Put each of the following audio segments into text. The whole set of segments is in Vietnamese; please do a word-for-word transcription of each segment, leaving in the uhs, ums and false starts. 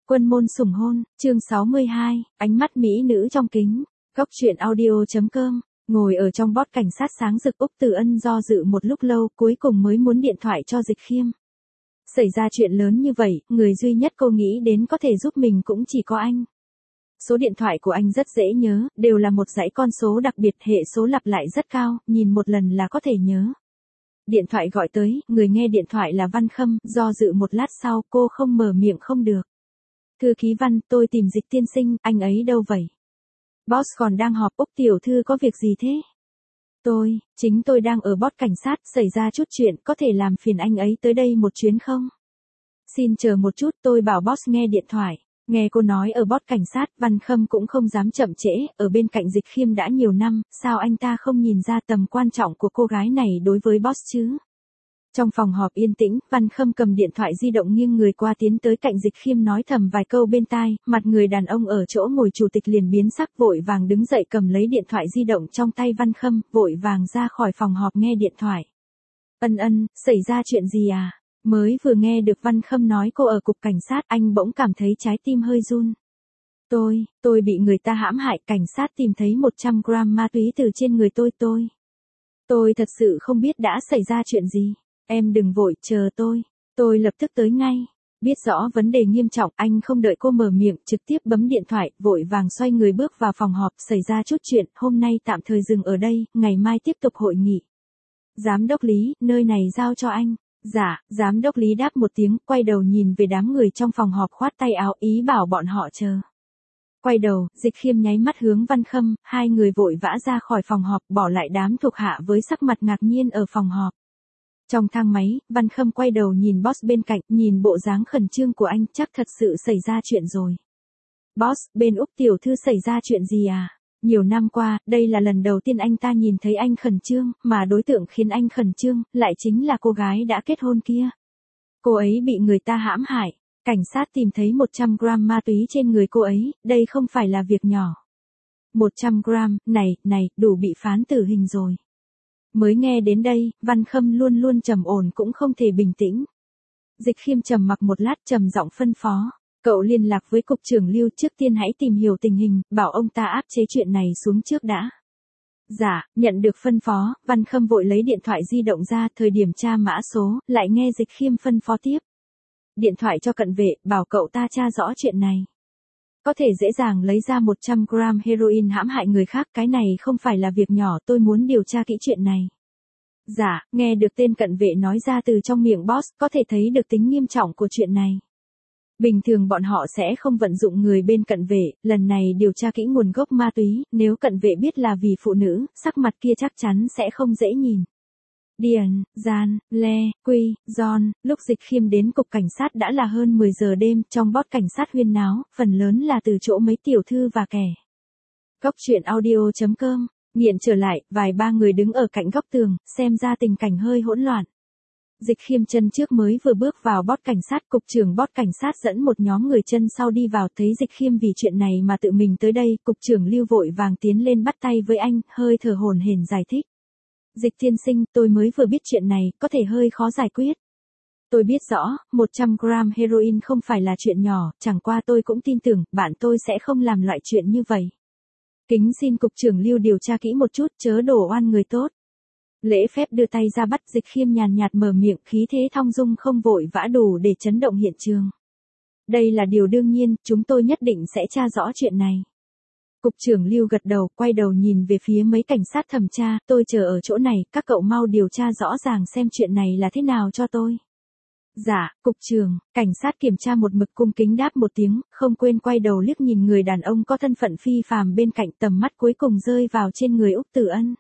Quân môn sủng hôn, chương sáu mươi hai, ánh mắt mỹ nữ trong kính. Góc truyện audio.com. Ngồi ở trong bót cảnh sát sáng rực, Úc Từ Ân do dự một lúc lâu, cuối cùng mới muốn điện thoại cho Dịch Khiêm. Xảy ra chuyện lớn như vậy, người duy nhất cô nghĩ đến có thể giúp mình cũng chỉ có anh. Số điện thoại của anh rất dễ nhớ, đều là một dãy con số đặc biệt, hệ số lặp lại rất cao, nhìn một lần là có thể nhớ. Điện thoại gọi tới, người nghe điện thoại là Văn Khâm, do dự một lát sau cô không mở miệng không được. Thư ký Văn, tôi tìm Dịch tiên sinh, anh ấy đâu vậy? Boss còn đang họp. Úc tiểu thư có việc gì thế? Tôi, chính tôi đang ở bót cảnh sát, xảy ra chút chuyện, có thể làm phiền anh ấy tới đây một chuyến không? Xin chờ một chút, tôi bảo boss nghe điện thoại. Nghe cô nói ở bót cảnh sát, Văn Khâm cũng không dám chậm trễ, ở bên cạnh Dịch Khiêm đã nhiều năm, sao anh ta không nhìn ra tầm quan trọng của cô gái này đối với boss chứ? Trong phòng họp yên tĩnh, Văn Khâm cầm điện thoại di động nghiêng người qua tiến tới cạnh Dịch Khiêm nói thầm vài câu bên tai, mặt người đàn ông ở chỗ ngồi chủ tịch liền biến sắc, vội vàng đứng dậy cầm lấy điện thoại di động trong tay Văn Khâm, vội vàng ra khỏi phòng họp nghe điện thoại. Ân ân, xảy ra chuyện gì à? Mới vừa nghe được Văn Khâm nói cô ở cục cảnh sát, anh bỗng cảm thấy trái tim hơi run. Tôi, tôi bị người ta hãm hại, cảnh sát tìm thấy một trăm gram ma túy từ trên người tôi tôi. Tôi thật sự không biết đã xảy ra chuyện gì. Em đừng vội, chờ tôi. Tôi lập tức tới ngay. Biết rõ vấn đề nghiêm trọng, anh không đợi cô mở miệng, trực tiếp bấm điện thoại, vội vàng xoay người bước vào phòng họp. Xảy ra chút chuyện, hôm nay tạm thời dừng ở đây, ngày mai tiếp tục hội nghị. Giám đốc Lý, nơi này giao cho anh. Dạ, giám đốc Lý đáp một tiếng, quay đầu nhìn về đám người trong phòng họp, khoát tay áo ý bảo bọn họ chờ. Quay đầu, Dịch Khiêm nháy mắt hướng Văn Khâm, hai người vội vã ra khỏi phòng họp, bỏ lại đám thuộc hạ với sắc mặt ngạc nhiên ở phòng họp. Trong thang máy, Văn Khâm quay đầu nhìn boss bên cạnh, nhìn bộ dáng khẩn trương của anh, chắc thật sự xảy ra chuyện rồi. Boss, bên Úc tiểu thư xảy ra chuyện gì à? Nhiều năm qua, đây là lần đầu tiên anh ta nhìn thấy anh khẩn trương, mà đối tượng khiến anh khẩn trương, lại chính là cô gái đã kết hôn kia. Cô ấy bị người ta hãm hại, cảnh sát tìm thấy một trăm gram ma túy trên người cô ấy, đây không phải là việc nhỏ. một trăm gram, này, này, đủ bị phán tử hình rồi. Mới nghe đến đây, Văn Khâm luôn luôn trầm ổn cũng không thể bình tĩnh. Dịch Khiêm trầm mặc một lát, trầm giọng phân phó. Cậu liên lạc với cục trưởng Lưu, trước tiên hãy tìm hiểu tình hình, bảo ông ta áp chế chuyện này xuống trước đã. Dạ, nhận được phân phó, Văn Khâm vội lấy điện thoại di động ra, thời điểm tra mã số, lại nghe Dịch Khiêm phân phó tiếp. Điện thoại cho cận vệ, bảo cậu ta tra rõ chuyện này. Có thể dễ dàng lấy ra một trăm gram heroin hãm hại người khác, cái này không phải là việc nhỏ, tôi muốn điều tra kỹ chuyện này. Dạ, nghe được tên cận vệ nói ra từ trong miệng boss, có thể thấy được tính nghiêm trọng của chuyện này. Bình thường bọn họ sẽ không vận dụng người bên cận vệ, lần này điều tra kỹ nguồn gốc ma túy, nếu cận vệ biết là vì phụ nữ, sắc mặt kia chắc chắn sẽ không dễ nhìn. Điền, Gian, Le, Quy, John, lúc Dịch Khiêm đến cục cảnh sát đã là hơn mười giờ đêm, trong bót cảnh sát huyên náo, phần lớn là từ chỗ mấy tiểu thư và kẻ. Góc truyện audio.com, nghiện trở lại, vài ba người đứng ở cạnh góc tường, xem ra tình cảnh hơi hỗn loạn. Dịch Khiêm chân trước mới vừa bước vào bót cảnh sát, cục trưởng bót cảnh sát dẫn một nhóm người chân sau đi vào, thấy Dịch Khiêm vì chuyện này mà tự mình tới đây, cục trưởng Lưu vội vàng tiến lên bắt tay với anh, hơi thở hổn hển giải thích. Dịch tiên sinh, tôi mới vừa biết chuyện này, có thể hơi khó giải quyết. Tôi biết rõ, một trăm gram heroin không phải là chuyện nhỏ, chẳng qua tôi cũng tin tưởng, bạn tôi sẽ không làm loại chuyện như vậy. Kính xin cục trưởng Lưu điều tra kỹ một chút, chớ đổ oan người tốt. Lễ phép đưa tay ra bắt. Dịch Khiêm nhàn nhạt mở miệng, khí thế thong dong không vội vã đủ để chấn động hiện trường. Đây là điều đương nhiên, chúng tôi nhất định sẽ tra rõ chuyện này. Cục trưởng Lưu gật đầu, quay đầu nhìn về phía mấy cảnh sát thẩm tra, tôi chờ ở chỗ này, các cậu mau điều tra rõ ràng xem chuyện này là thế nào cho tôi. Dạ, cục trưởng, cảnh sát kiểm tra một mực cung kính đáp một tiếng, không quên quay đầu liếc nhìn người đàn ông có thân phận phi phàm bên cạnh, tầm mắt cuối cùng rơi vào trên người Úc Từ Ân.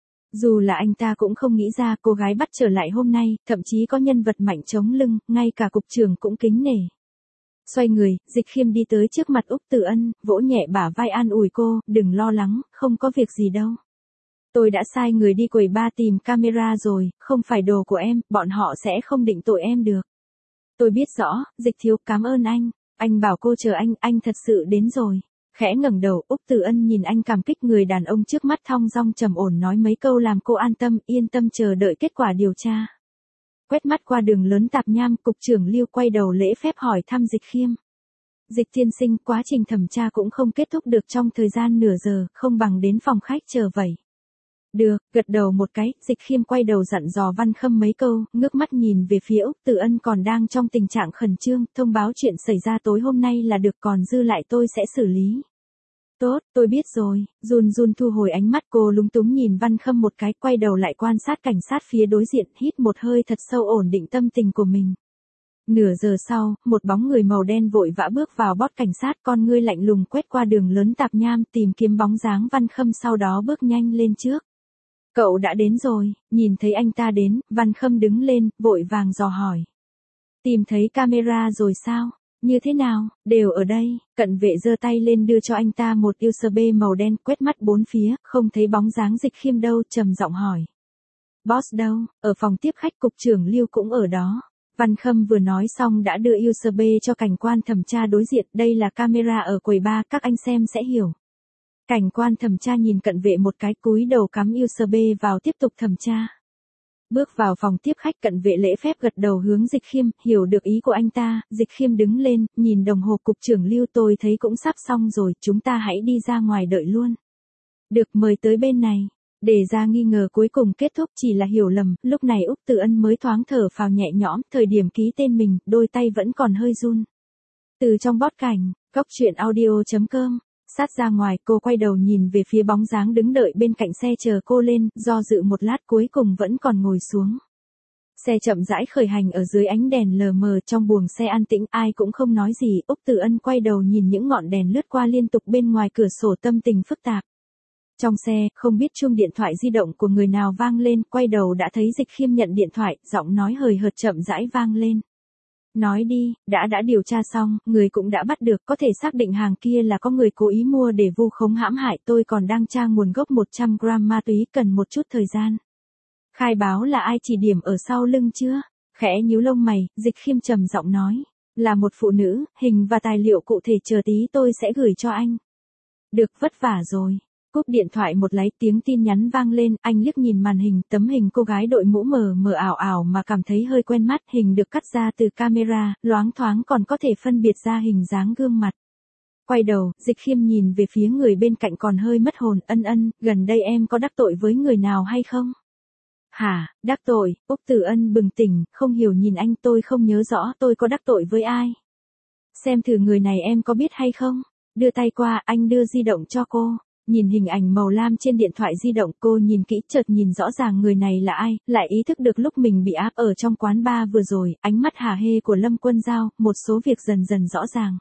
Dù là anh ta cũng không nghĩ ra cô gái bắt trở lại hôm nay, thậm chí có nhân vật mạnh chống lưng, ngay cả cục trưởng cũng kính nể. Xoay người, Dịch Khiêm đi tới trước mặt Úc Từ Ân, vỗ nhẹ bả vai an ủi cô, đừng lo lắng, không có việc gì đâu. Tôi đã sai người đi quầy ba tìm camera rồi, không phải đồ của em, bọn họ sẽ không định tội em được. Tôi biết rõ, Dịch thiếu, cảm ơn anh, anh bảo cô chờ anh, anh thật sự đến rồi. Khẽ ngẩng đầu, Úc Từ Ân nhìn anh cảm kích, người đàn ông trước mắt thong dong trầm ổn nói mấy câu làm cô an tâm, yên tâm chờ đợi kết quả điều tra. Quét mắt qua đường lớn tạp nham, cục trưởng Lưu quay đầu lễ phép hỏi thăm Dịch Khiêm. Dịch tiên sinh, quá trình thẩm tra cũng không kết thúc được trong thời gian nửa giờ, không bằng đến phòng khách chờ vậy. Được, gật đầu một cái, Dịch Khiêm quay đầu dặn dò Văn Khâm mấy câu, ngước mắt nhìn về phía Úc Từ Ân còn đang trong tình trạng khẩn trương, thông báo chuyện xảy ra tối hôm nay là được, còn dư lại tôi sẽ xử lý. Tốt, tôi biết rồi, run run thu hồi ánh mắt, cô lúng túng nhìn Văn Khâm một cái, quay đầu lại quan sát cảnh sát phía đối diện, hít một hơi thật sâu ổn định tâm tình của mình. Nửa giờ sau, một bóng người màu đen vội vã bước vào bót cảnh sát, con ngươi lạnh lùng quét qua đường lớn tạp nham tìm kiếm bóng dáng Văn Khâm, sau đó bước nhanh lên trước. Cậu đã đến rồi, nhìn thấy anh ta đến, Văn Khâm đứng lên, vội vàng dò hỏi. Tìm thấy camera rồi sao? Như thế nào? Đều ở đây. Cận vệ giơ tay lên đưa cho anh ta một u ét bê màu đen, quét mắt bốn phía, không thấy bóng dáng Dịch Khiêm đâu, trầm giọng hỏi. Boss đâu? Ở phòng tiếp khách, cục trưởng Lưu cũng ở đó. Văn Khâm vừa nói xong đã đưa u ét bê cho cảnh quan thẩm tra đối diện, đây là camera ở quầy bar, các anh xem sẽ hiểu. Cảnh quan thẩm tra nhìn cận vệ một cái, cúi đầu cắm u ét bê vào tiếp tục thẩm tra. Bước vào phòng tiếp khách, cận vệ lễ phép gật đầu hướng Dịch Khiêm, hiểu được ý của anh ta, Dịch Khiêm đứng lên, nhìn đồng hồ, cục trưởng Lưu, tôi thấy cũng sắp xong rồi, chúng ta hãy đi ra ngoài đợi luôn. Được, mời tới bên này. Để ra nghi ngờ cuối cùng kết thúc chỉ là hiểu lầm, lúc này Úc Từ Ân mới thoáng thở phào nhẹ nhõm, thời điểm ký tên mình, đôi tay vẫn còn hơi run. Từ trong bót cảnh, góc truyện audio chấm com. Sát ra ngoài, cô quay đầu nhìn về phía bóng dáng đứng đợi bên cạnh xe chờ cô lên, do dự một lát cuối cùng vẫn còn ngồi xuống. Xe chậm rãi khởi hành ở dưới ánh đèn lờ mờ, trong buồng xe an tĩnh, ai cũng không nói gì, Úc Từ Ân quay đầu nhìn những ngọn đèn lướt qua liên tục bên ngoài cửa sổ, tâm tình phức tạp. Trong xe, không biết chuông điện thoại di động của người nào vang lên, quay đầu đã thấy Dịch Khiêm nhận điện thoại, giọng nói hời hợt chậm rãi vang lên. Nói đi, đã đã điều tra xong, người cũng đã bắt được, có thể xác định hàng kia là có người cố ý mua để vu khống hãm hại, tôi còn đang tra nguồn gốc một trăm gram ma túy, cần một chút thời gian. Khai báo là ai, chỉ điểm ở sau lưng chưa? Khẽ nhíu lông mày, Dịch Khiêm trầm giọng nói, là một phụ nữ, hình và tài liệu cụ thể chờ tí tôi sẽ gửi cho anh. Được, vất vả rồi. Cúp điện thoại một lấy, tiếng tin nhắn vang lên, anh liếc nhìn màn hình, tấm hình cô gái đội mũ mờ mờ ảo ảo mà cảm thấy hơi quen mắt, hình được cắt ra từ camera, loáng thoáng còn có thể phân biệt ra hình dáng gương mặt. Quay đầu, Dịch Khiêm nhìn về phía người bên cạnh còn hơi mất hồn, ân ân, gần đây em có đắc tội với người nào hay không? Hả, đắc tội? Úc Từ Ân bừng tỉnh, không hiểu nhìn anh, tôi không nhớ rõ tôi có đắc tội với ai. Xem thử người này em có biết hay không? Đưa tay qua, anh đưa di động cho cô. Nhìn hình ảnh màu lam trên điện thoại di động, cô nhìn kỹ, chợt nhìn rõ ràng người này là ai, lại ý thức được lúc mình bị áp ở trong quán bar vừa rồi, ánh mắt hả hê của Lâm Quân Giao, một số việc dần dần rõ ràng.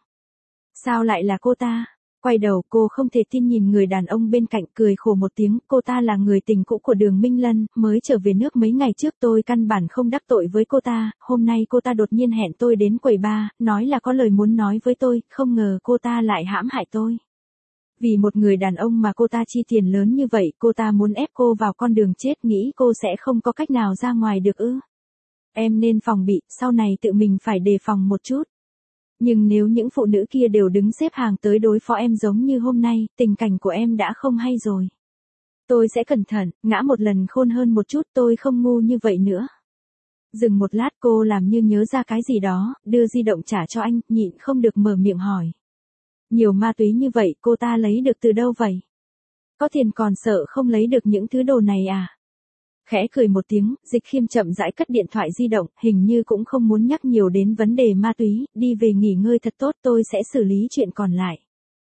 Sao lại là cô ta? Quay đầu, cô không thể tin nhìn người đàn ông bên cạnh, cười khổ một tiếng, cô ta là người tình cũ của Đường Minh Lân, mới trở về nước mấy ngày trước, tôi căn bản không đắc tội với cô ta, hôm nay cô ta đột nhiên hẹn tôi đến quầy bar, nói là có lời muốn nói với tôi, không ngờ cô ta lại hãm hại tôi. Vì một người đàn ông mà cô ta chi tiền lớn như vậy, cô ta muốn ép cô vào con đường chết, nghĩ cô sẽ không có cách nào ra ngoài được ư. Em nên phòng bị, sau này tự mình phải đề phòng một chút. Nhưng nếu những phụ nữ kia đều đứng xếp hàng tới đối phó em giống như hôm nay, tình cảnh của em đã không hay rồi. Tôi sẽ cẩn thận, ngã một lần khôn hơn một chút, tôi không ngu như vậy nữa. Dừng một lát, cô làm như nhớ ra cái gì đó, đưa di động trả cho anh, nhịn không được mở miệng hỏi. Nhiều ma túy như vậy cô ta lấy được từ đâu vậy? Có tiền còn sợ không lấy được những thứ đồ này à? Khẽ cười một tiếng, Dịch Khiêm chậm rãi cất điện thoại di động, hình như cũng không muốn nhắc nhiều đến vấn đề ma túy, đi về nghỉ ngơi thật tốt, tôi sẽ xử lý chuyện còn lại.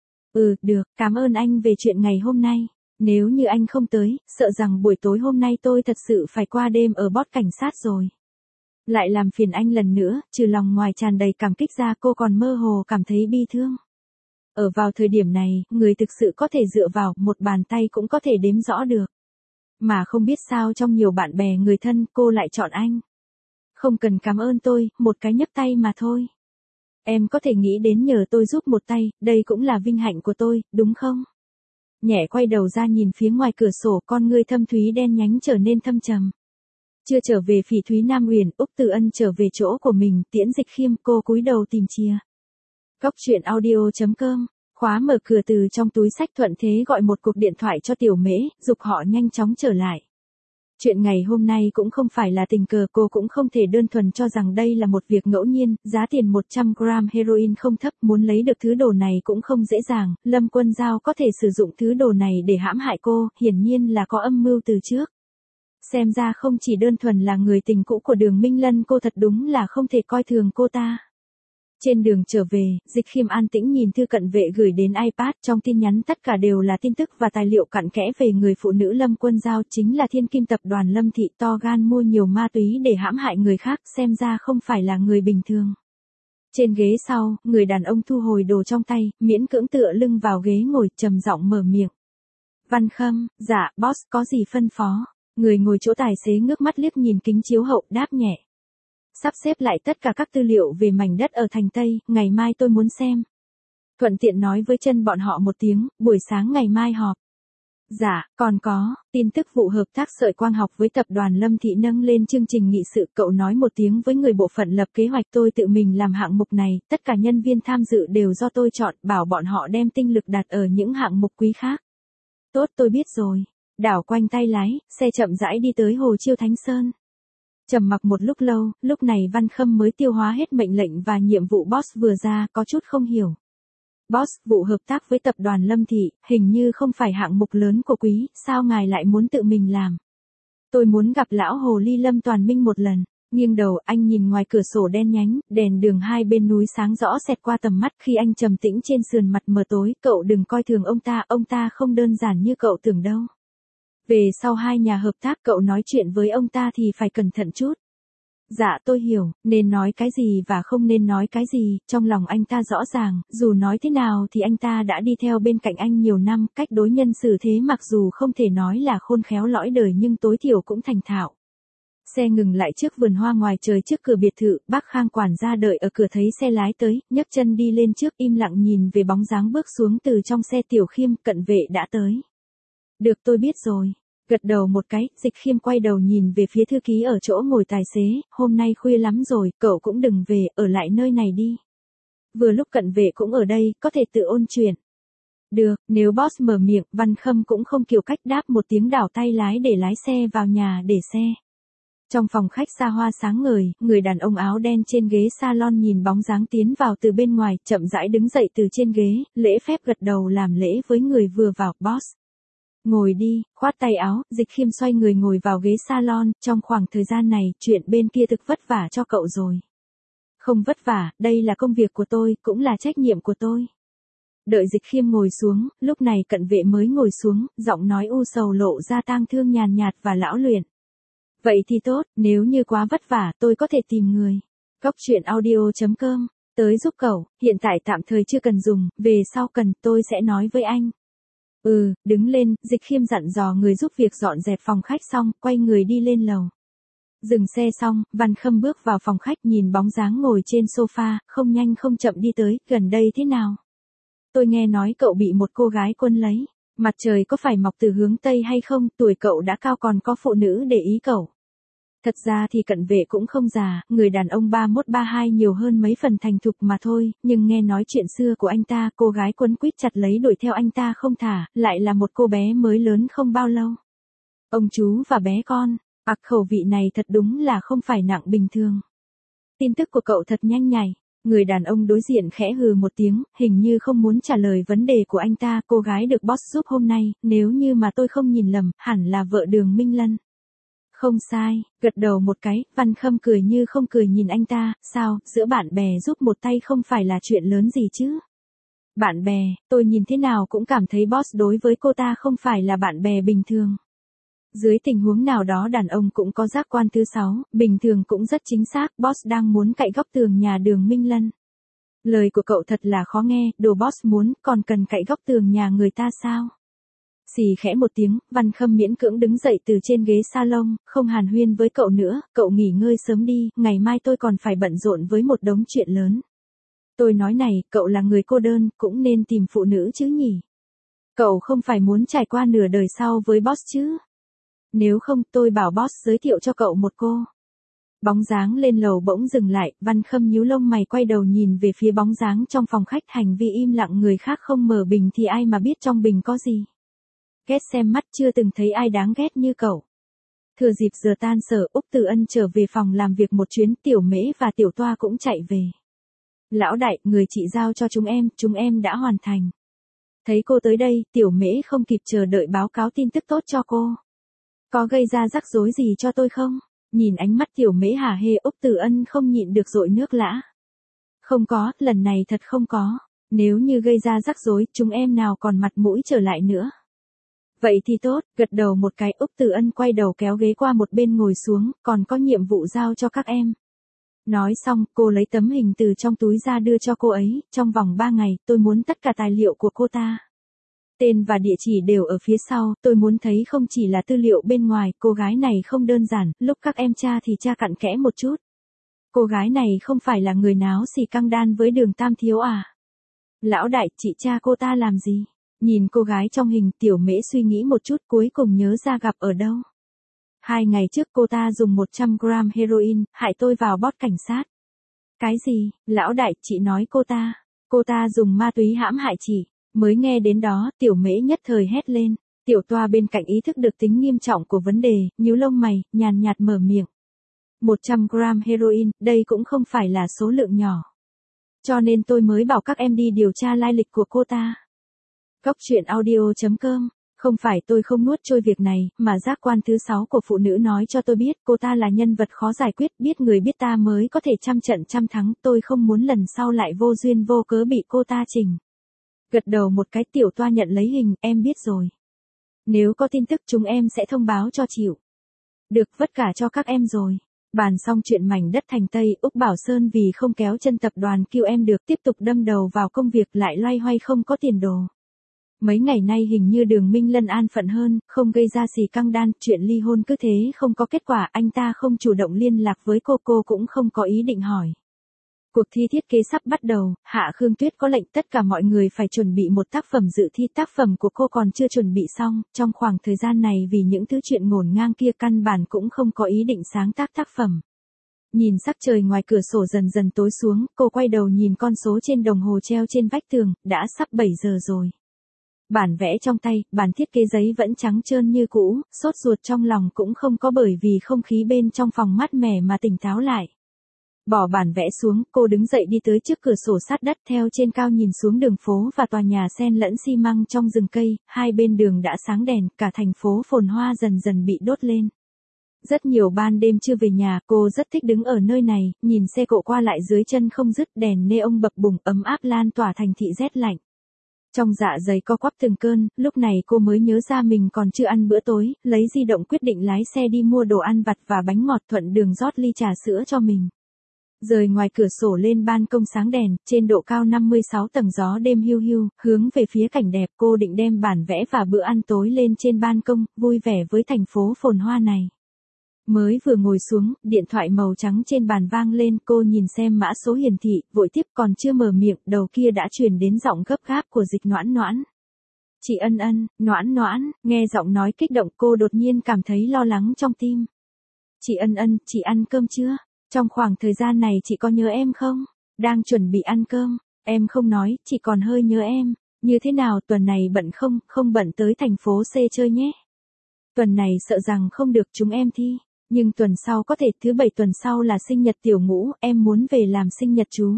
Ừ, được, cảm ơn anh về chuyện ngày hôm nay. Nếu như anh không tới, sợ rằng buổi tối hôm nay tôi thật sự phải qua đêm ở bót cảnh sát rồi. Lại làm phiền anh lần nữa, trừ lòng ngoài tràn đầy cảm kích ra, cô còn mơ hồ cảm thấy bi thương. Ở vào thời điểm này, người thực sự có thể dựa vào, một bàn tay cũng có thể đếm rõ được. Mà không biết sao trong nhiều bạn bè người thân, cô lại chọn anh. Không cần cảm ơn tôi, một cái nhấc tay mà thôi. Em có thể nghĩ đến nhờ tôi giúp một tay, đây cũng là vinh hạnh của tôi, đúng không? Nhẹ quay đầu ra nhìn phía ngoài cửa sổ, con ngươi thâm thúy đen nhánh trở nên thâm trầm. Chưa trở về Phỉ Thúy Nam Uyển, Úc Từ Ân trở về chỗ của mình, tiễn Dịch Khiêm, cô cúi đầu tìm chìa. Góc truyện audio chấm com, khóa mở cửa, từ trong túi sách thuận thế gọi một cuộc điện thoại cho Tiểu Mễ, dục họ nhanh chóng trở lại. Chuyện ngày hôm nay cũng không phải là tình cờ, cô cũng không thể đơn thuần cho rằng đây là một việc ngẫu nhiên, giá tiền một trăm gram heroin không thấp, muốn lấy được thứ đồ này cũng không dễ dàng, Lâm Quân Giao có thể sử dụng thứ đồ này để hãm hại cô, hiển nhiên là có âm mưu từ trước. Xem ra không chỉ đơn thuần là người tình cũ của Đường Minh Lân, cô thật đúng là không thể coi thường cô ta. Trên đường trở về, Dịch Khiêm an tĩnh nhìn thư cận vệ gửi đến iPad, trong tin nhắn tất cả đều là tin tức và tài liệu cặn kẽ về người phụ nữ Lâm Quân Giao, chính là thiên kim tập đoàn Lâm Thị, to gan mua nhiều ma túy để hãm hại người khác, xem ra không phải là người bình thường. Trên ghế sau, người đàn ông thu hồi đồ trong tay, miễn cưỡng tựa lưng vào ghế ngồi, trầm giọng mở miệng. Văn Khâm, dạ, boss, có gì phân phó? Người ngồi chỗ tài xế ngước mắt liếc nhìn kính chiếu hậu, đáp nhẹ. Sắp xếp lại tất cả các tư liệu về mảnh đất ở thành Tây, ngày mai tôi muốn xem. Thuận tiện nói với chân bọn họ một tiếng, buổi sáng ngày mai họp. Dạ, còn có, tin tức vụ hợp tác sợi quang học với tập đoàn Lâm Thị nâng lên chương trình nghị sự, cậu nói một tiếng với người bộ phận lập kế hoạch, tôi tự mình làm hạng mục này, tất cả nhân viên tham dự đều do tôi chọn, bảo bọn họ đem tinh lực đặt ở những hạng mục quý khác. Tốt, tôi biết rồi. Đảo quanh tay lái, xe chậm rãi đi tới Hồ Chiêu Thánh Sơn. Trầm mặc một lúc lâu, lúc này Văn Khâm mới tiêu hóa hết mệnh lệnh và nhiệm vụ boss vừa ra, có chút không hiểu. Boss, vụ hợp tác với tập đoàn Lâm Thị, hình như không phải hạng mục lớn của quý, sao ngài lại muốn tự mình làm? Tôi muốn gặp lão hồ ly Lâm Toàn Minh một lần. Nghiêng đầu, anh nhìn ngoài cửa sổ đen nhánh, đèn đường hai bên núi sáng rõ xẹt qua tầm mắt khi anh trầm tĩnh trên sườn mặt mờ tối, cậu đừng coi thường ông ta, ông ta không đơn giản như cậu tưởng đâu. Về sau hai nhà hợp tác, cậu nói chuyện với ông ta thì phải cẩn thận chút. Dạ tôi hiểu, nên nói cái gì và không nên nói cái gì, trong lòng anh ta rõ ràng, dù nói thế nào thì anh ta đã đi theo bên cạnh anh nhiều năm, cách đối nhân xử thế mặc dù không thể nói là khôn khéo lõi đời nhưng tối thiểu cũng thành thạo. Xe ngừng lại trước vườn hoa ngoài trời trước cửa biệt thự, bác Khang quản gia đợi ở cửa thấy xe lái tới, nhấc chân đi lên trước im lặng nhìn về bóng dáng bước xuống từ trong xe. Tiểu Khiêm, cận vệ đã tới. Được, tôi biết rồi. Gật đầu một cái, Dịch Khiêm quay đầu nhìn về phía thư ký ở chỗ ngồi tài xế, hôm nay khuya lắm rồi, cậu cũng đừng về, ở lại nơi này đi. Vừa lúc cận vệ cũng ở đây, có thể tự ôn chuyện. Được, nếu boss mở miệng, Văn Khâm cũng không kiều cách đáp một tiếng, đảo tay lái để lái xe vào nhà để xe. Trong phòng khách xa hoa sáng ngời, người đàn ông áo đen trên ghế salon nhìn bóng dáng tiến vào từ bên ngoài, chậm rãi đứng dậy từ trên ghế, lễ phép gật đầu làm lễ với người vừa vào, boss. Ngồi đi, khoát tay áo, Dịch Khiêm xoay người ngồi vào ghế salon, trong khoảng thời gian này, chuyện bên kia thực vất vả cho cậu rồi. Không vất vả, đây là công việc của tôi, cũng là trách nhiệm của tôi. Đợi Dịch Khiêm ngồi xuống, lúc này cận vệ mới ngồi xuống, giọng nói u sầu lộ ra tang thương nhàn nhạt và lão luyện. Vậy thì tốt, nếu như quá vất vả, tôi có thể tìm người. Góc truyện audio chấm com, tới giúp cậu, hiện tại tạm thời chưa cần dùng, về sau cần, tôi sẽ nói với anh. Ừ, đứng lên, Dịch Khiêm dặn dò người giúp việc dọn dẹp phòng khách xong, quay người đi lên lầu. Dừng xe xong, Văn Khâm bước vào phòng khách nhìn bóng dáng ngồi trên sofa, không nhanh không chậm đi tới, gần đây thế nào? Tôi nghe nói cậu bị một cô gái quân lấy. Mặt trời có phải mọc từ hướng Tây hay không, tuổi cậu đã cao còn có phụ nữ để ý cậu. Thật ra thì cận vệ cũng không già, người đàn ông ba mốt ba hai nhiều hơn mấy phần thành thục mà thôi, nhưng nghe nói chuyện xưa của anh ta, cô gái quấn quýt chặt lấy đuổi theo anh ta không thả, lại là một cô bé mới lớn không bao lâu. Ông chú và bé con, ặc khẩu vị này thật đúng là không phải nặng bình thường. Tin tức của cậu thật nhanh nhạy. Người đàn ông đối diện khẽ hừ một tiếng, hình như không muốn trả lời vấn đề của anh ta. Cô gái được boss giúp hôm nay, nếu như mà tôi không nhìn lầm, hẳn là vợ Đường Minh Lân. Không sai, gật đầu một cái, Văn Khâm cười như không cười nhìn anh ta, sao, giữa bạn bè giúp một tay không phải là chuyện lớn gì chứ? Bạn bè, tôi nhìn thế nào cũng cảm thấy boss đối với cô ta không phải là bạn bè bình thường. Dưới tình huống nào đó đàn ông cũng có giác quan thứ sáu, bình thường cũng rất chính xác, boss đang muốn cạy góc tường nhà Đường Minh Lân. Lời của cậu thật là khó nghe, đồ boss muốn, còn cần cạy góc tường nhà người ta sao? Xì khẽ một tiếng, Văn Khâm miễn cưỡng đứng dậy từ trên ghế salon, không hàn huyên với cậu nữa, cậu nghỉ ngơi sớm đi, ngày mai tôi còn phải bận rộn với một đống chuyện lớn. Tôi nói này, cậu là người cô đơn, cũng nên tìm phụ nữ chứ nhỉ? Cậu không phải muốn trải qua nửa đời sau với boss chứ? Nếu không, tôi bảo boss giới thiệu cho cậu một cô. Bóng dáng lên lầu bỗng dừng lại, Văn Khâm nhíu lông mày quay đầu nhìn về phía bóng dáng trong phòng khách, hành vi im lặng người khác không mở bình thì ai mà biết trong bình có gì. Ghét xem mắt, chưa từng thấy ai đáng ghét như cậu. Thừa dịp giờ tan sở, Úc Từ Ân trở về phòng làm việc một chuyến, Tiểu Mễ và Tiểu Toa cũng chạy về. Lão đại, người chị giao cho chúng em, chúng em đã hoàn thành. Thấy cô tới đây, Tiểu Mễ không kịp chờ đợi báo cáo tin tức tốt cho cô. Có gây ra rắc rối gì cho tôi không? Nhìn ánh mắt Tiểu Mễ hả hê, Úc Từ Ân không nhịn được dội nước lã. Không có, lần này thật không có. Nếu như gây ra rắc rối, chúng em nào còn mặt mũi trở lại nữa. Vậy thì tốt, gật đầu một cái, Úc Từ Ân quay đầu kéo ghế qua một bên ngồi xuống, còn có nhiệm vụ giao cho các em. Nói xong, cô lấy tấm hình từ trong túi ra đưa cho cô ấy, trong vòng ba ngày, tôi muốn tất cả tài liệu của cô ta. Tên và địa chỉ đều ở phía sau, tôi muốn thấy không chỉ là tư liệu bên ngoài, cô gái này không đơn giản, lúc các em tra thì tra cặn kẽ một chút. Cô gái này không phải là người náo xì căng đan với Đường Tam Thiếu à? Lão đại, chị tra cô ta làm gì? Nhìn cô gái trong hình, Tiểu Mễ suy nghĩ một chút cuối cùng nhớ ra gặp ở đâu. Hai ngày trước cô ta dùng một trăm gram heroin, hại tôi vào bót cảnh sát. Cái gì? Lão đại, chị nói cô ta. Cô ta dùng ma túy hãm hại chị. Mới nghe đến đó, Tiểu Mễ nhất thời hét lên. Tiểu Toa bên cạnh ý thức được tính nghiêm trọng của vấn đề, nhíu lông mày, nhàn nhạt mở miệng. một trăm gram heroin, đây cũng không phải là số lượng nhỏ. Cho nên tôi mới bảo các em đi điều tra lai lịch của cô ta. Góc truyện audio chấm com. Không phải tôi không nuốt trôi việc này, mà giác quan thứ sáu của phụ nữ nói cho tôi biết cô ta là nhân vật khó giải quyết, biết người biết ta mới có thể trăm trận trăm thắng, tôi không muốn lần sau lại vô duyên vô cớ bị cô ta chỉnh. Gật đầu một cái, Tiểu Toa nhận lấy hình, em biết rồi. Nếu có tin tức chúng em sẽ thông báo cho chịu. Được, vất cả cho các em rồi. Bàn xong chuyện mảnh đất thành Tây, Úc Bảo Sơn vì không kéo chân tập đoàn kêu em được tiếp tục đâm đầu vào công việc lại loay hoay không có tiền đồ. Mấy ngày nay hình như Đường Minh Lân an phận hơn, không gây ra xì căng đan, chuyện ly hôn cứ thế không có kết quả, anh ta không chủ động liên lạc với cô, cô cũng không có ý định hỏi. Cuộc thi thiết kế sắp bắt đầu, Hạ Khương Tuyết có lệnh tất cả mọi người phải chuẩn bị một tác phẩm dự thi, tác phẩm của cô còn chưa chuẩn bị xong, trong khoảng thời gian này vì những thứ chuyện ngổn ngang kia căn bản cũng không có ý định sáng tác tác phẩm. Nhìn sắc trời ngoài cửa sổ dần dần tối xuống, cô quay đầu nhìn con số trên đồng hồ treo trên vách tường, đã sắp bảy giờ rồi. Bản vẽ trong tay, bản thiết kế giấy vẫn trắng trơn như cũ, sốt ruột trong lòng cũng không có bởi vì không khí bên trong phòng mát mẻ mà tỉnh táo lại. Bỏ bản vẽ xuống, cô đứng dậy đi tới trước cửa sổ sát đất, theo trên cao nhìn xuống đường phố và tòa nhà xen lẫn xi măng trong rừng cây, hai bên đường đã sáng đèn, cả thành phố phồn hoa dần dần bị đốt lên. Rất nhiều ban đêm chưa về nhà, cô rất thích đứng ở nơi này, nhìn xe cộ qua lại dưới chân không dứt, đèn neon bập bùng ấm áp lan tỏa thành thị rét lạnh. Trong dạ dày co quắp từng cơn, lúc này cô mới nhớ ra mình còn chưa ăn bữa tối, lấy di động quyết định lái xe đi mua đồ ăn vặt và bánh ngọt, thuận đường rót ly trà sữa cho mình. Rời ngoài cửa sổ lên ban công sáng đèn, trên độ cao năm mươi sáu tầng gió đêm hiu hiu, hướng về phía cảnh đẹp, cô định đem bản vẽ và bữa ăn tối lên trên ban công, vui vẻ với thành phố phồn hoa này. Mới vừa ngồi xuống, điện thoại màu trắng trên bàn vang lên, cô nhìn xem mã số hiển thị, vội tiếp, còn chưa mở miệng, đầu kia đã truyền đến giọng gấp gáp của Dịch Noãn Noãn. Chị Ân Ân, Noãn Noãn, nghe giọng nói kích động cô đột nhiên cảm thấy lo lắng trong tim. Chị Ân Ân, chị ăn cơm chưa? Trong khoảng thời gian này chị có nhớ em không? Đang chuẩn bị ăn cơm, em không nói, chị còn hơi nhớ em. Như thế nào, tuần này bận không, không bận tới thành phố C chơi nhé. Tuần này sợ rằng không được, chúng em thi. Nhưng tuần sau có thể, thứ bảy tuần sau là sinh nhật Tiểu Ngũ, em muốn về làm sinh nhật chú.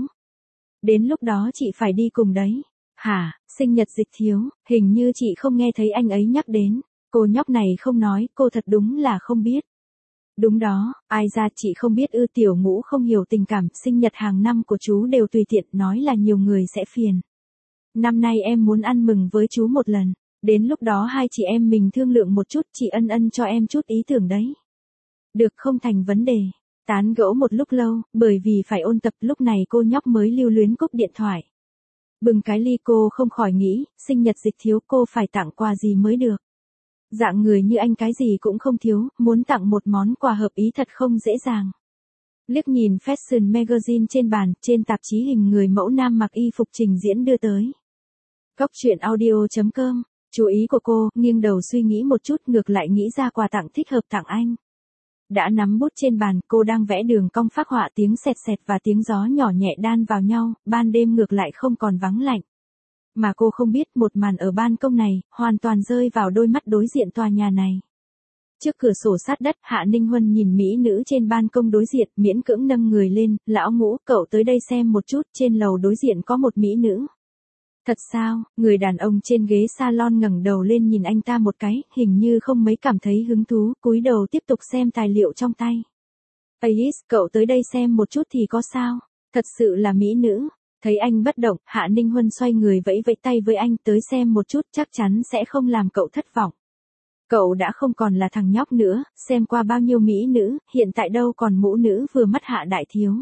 Đến lúc đó chị phải đi cùng đấy. Hả, sinh nhật Dịch Thiếu, hình như chị không nghe thấy anh ấy nhắc đến. Cô nhóc này không nói, cô thật đúng là không biết. Đúng đó, ai ra chị không biết ư, Tiểu Ngũ không hiểu tình cảm, sinh nhật hàng năm của chú đều tùy tiện, nói là nhiều người sẽ phiền. Năm nay em muốn ăn mừng với chú một lần, đến lúc đó hai chị em mình thương lượng một chút, chị Ân Ân cho em chút ý tưởng đấy. Được, không thành vấn đề. Tán gẫu một lúc lâu, bởi vì phải ôn tập, lúc này cô nhóc mới lưu luyến cúp điện thoại. Bừng cái ly, cô không khỏi nghĩ, sinh nhật Dịch Thiếu cô phải tặng quà gì mới được. Dạng người như anh cái gì cũng không thiếu, muốn tặng một món quà hợp ý thật không dễ dàng. Liếc nhìn Fashion Magazine trên bàn, trên tạp chí hình người mẫu nam mặc y phục trình diễn đưa tới. Góc truyện audio chấm com, chú ý của cô, nghiêng đầu suy nghĩ một chút, ngược lại nghĩ ra quà tặng thích hợp tặng anh. Đã nắm bút trên bàn, cô đang vẽ đường cong phác họa, tiếng sẹt sẹt và tiếng gió nhỏ nhẹ đan vào nhau, ban đêm ngược lại không còn vắng lạnh. Mà cô không biết một màn ở ban công này, hoàn toàn rơi vào đôi mắt đối diện tòa nhà này. Trước cửa sổ sát đất, Hạ Ninh Huân nhìn mỹ nữ trên ban công đối diện, miễn cưỡng nâng người lên, lão Ngũ, cậu tới đây xem một chút, trên lầu đối diện có một mỹ nữ. Thật sao? Người đàn ông trên ghế salon ngẩng đầu lên nhìn anh ta một cái, hình như không mấy cảm thấy hứng thú, cúi đầu tiếp tục xem tài liệu trong tay. Alice, cậu tới đây xem một chút thì có sao? Thật sự là mỹ nữ. Thấy anh bất động, Hạ Ninh Huân xoay người vẫy vẫy tay với anh, tới xem một chút, chắc chắn sẽ không làm cậu thất vọng. Cậu đã không còn là thằng nhóc nữa, xem qua bao nhiêu mỹ nữ, hiện tại đâu còn mũ nữ vừa mắt Hạ đại thiếu.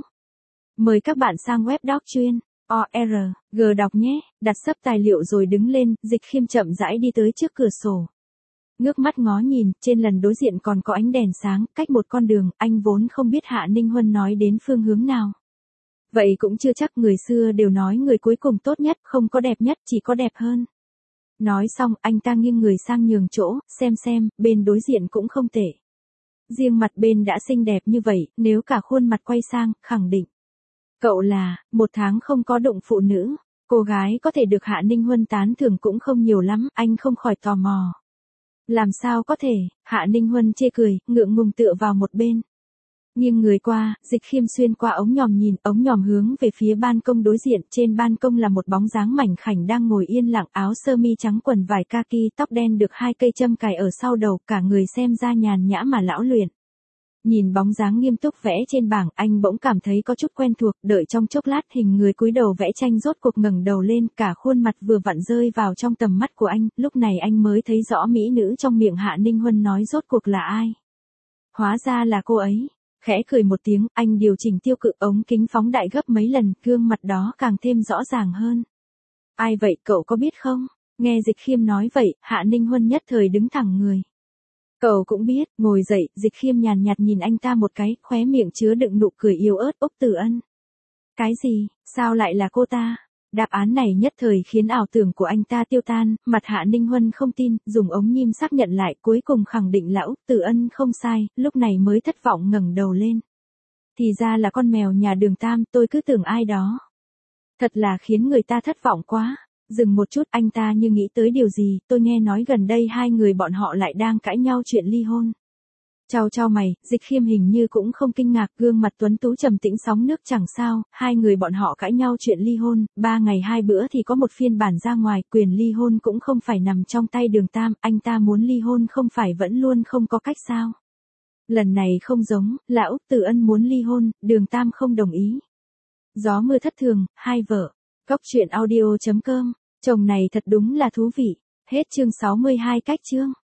Mời các bạn sang web doc chuyên o r g đọc nhé, đặt sấp tài liệu rồi đứng lên, Dịch Khiêm chậm rãi đi tới trước cửa sổ. Ngước mắt ngó nhìn, trên lần đối diện còn có ánh đèn sáng, cách một con đường, anh vốn không biết Hạ Ninh Huân nói đến phương hướng nào. Vậy cũng chưa chắc, người xưa đều nói người cuối cùng tốt nhất, không có đẹp nhất, chỉ có đẹp hơn. Nói xong, anh ta nghiêng người sang nhường chỗ, xem xem, bên đối diện cũng không tệ. Riêng mặt bên đã xinh đẹp như vậy, nếu cả khuôn mặt quay sang, khẳng định. Cậu là, một tháng không có đụng phụ nữ, cô gái có thể được Hạ Ninh Huân tán thưởng cũng không nhiều lắm, anh không khỏi tò mò. Làm sao có thể, Hạ Ninh Huân chê cười, ngượng ngùng tựa vào một bên. Nhưng người qua, Dịch Khiêm xuyên qua ống nhòm nhìn, ống nhòm hướng về phía ban công đối diện, trên ban công là một bóng dáng mảnh khảnh đang ngồi yên lặng, áo sơ mi trắng quần vải kaki, tóc đen được hai cây châm cài ở sau đầu, cả người xem ra nhàn nhã mà lão luyện. Nhìn bóng dáng nghiêm túc vẽ trên bảng, anh bỗng cảm thấy có chút quen thuộc, đợi trong chốc lát hình người cúi đầu vẽ tranh rốt cuộc ngẩng đầu lên, cả khuôn mặt vừa vặn rơi vào trong tầm mắt của anh, lúc này anh mới thấy rõ mỹ nữ trong miệng Hạ Ninh Huân nói rốt cuộc là ai. Hóa ra là cô ấy. Khẽ cười một tiếng, anh điều chỉnh tiêu cự, ống kính phóng đại gấp mấy lần, gương mặt đó càng thêm rõ ràng hơn. Ai vậy, cậu có biết không? Nghe Dịch Khiêm nói vậy, Hạ Ninh Huân nhất thời đứng thẳng người. Cậu cũng biết, ngồi dậy, Dịch Khiêm nhàn nhạt nhìn anh ta một cái, khóe miệng chứa đựng nụ cười yếu ớt. Úc Tử Ân. Cái gì, sao lại là cô ta? Đáp án này nhất thời khiến ảo tưởng của anh ta tiêu tan, mặt Hạ Ninh Huân không tin, dùng ống nhím xác nhận lại, cuối cùng khẳng định là Úc Tử Ân không sai, lúc này mới thất vọng ngẩng đầu lên. Thì ra là con mèo nhà Đường Tam, tôi cứ tưởng ai đó. Thật là khiến người ta thất vọng quá. Dừng một chút, anh ta như nghĩ tới điều gì, tôi nghe nói gần đây hai người bọn họ lại đang cãi nhau chuyện ly hôn. Chau chau mày, Dịch Khiêm hình như cũng không kinh ngạc, gương mặt tuấn tú trầm tĩnh sóng nước chẳng sao, hai người bọn họ cãi nhau chuyện ly hôn, ba ngày hai bữa thì có một phiên bản ra ngoài, quyền ly hôn cũng không phải nằm trong tay Đường Tam, anh ta muốn ly hôn không phải vẫn luôn không có cách sao. Lần này không giống, là Úc Tử Ân muốn ly hôn, Đường Tam không đồng ý. Gió mưa thất thường, hai vợ. Cóc truyện audio chấm com, chồng này thật đúng là thú vị. Hết chương sáu mươi hai cách chương.